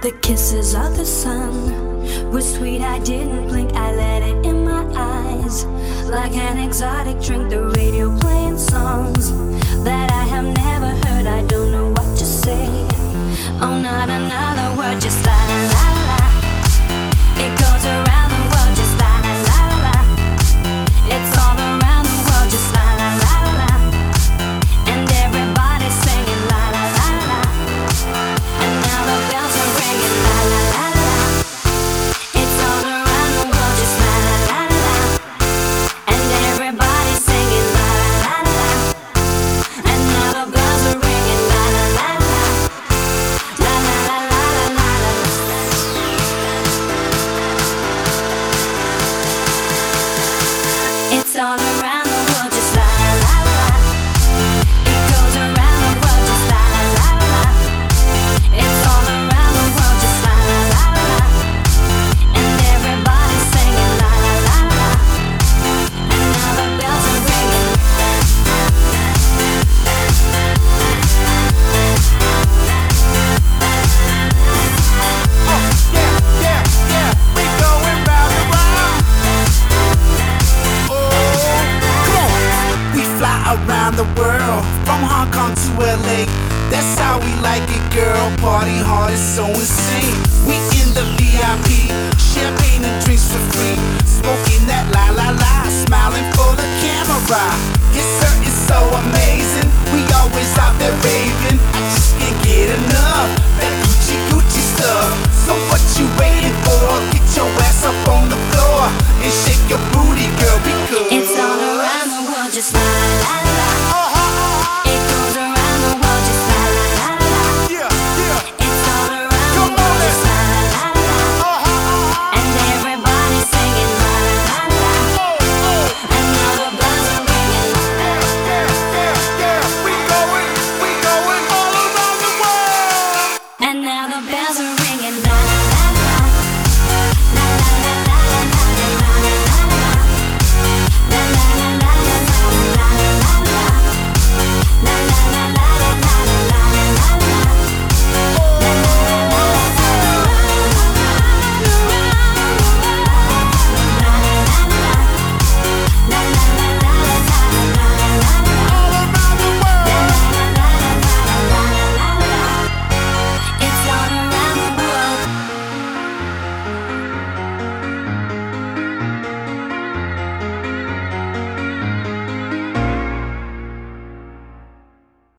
The kisses of the sun were sweet, I didn't blink, I let it in my eyes. Like an exotic drink, the radio playing songs that I have never heard, I don't know what to say. Oh, not another word, just la la la la. It goes around the world, just la la la la. It's all around the world, just la la la la. And everybody's singing la la la la. And now the bells are ringing la la la la. It's all around the world, just la la la la. And everybody's singing la la la la. And now the bells are ringing la la la la. La la la la la la. It's all around the world, just la la la la. It goes around the world, just la la la la. It's all around the world, just la la la la. And everybody's singing la la la la. And now the bells are ringing. Yeah, we going round and round. We fly around the world, from Hong Kong to LA. That's how we like it, girl. Party hard, it's so insane. We in the VIP, champagne and drinks for free. Smoking that la la la, smiling for the camera. Yes sir, it's so amazing. We always out there raving. I just can't get enough that Gucci Gucci stuff. So what you waiting for? Get your ass up on the floor and shake your booty, girl, because It's all around the world, just la la la la.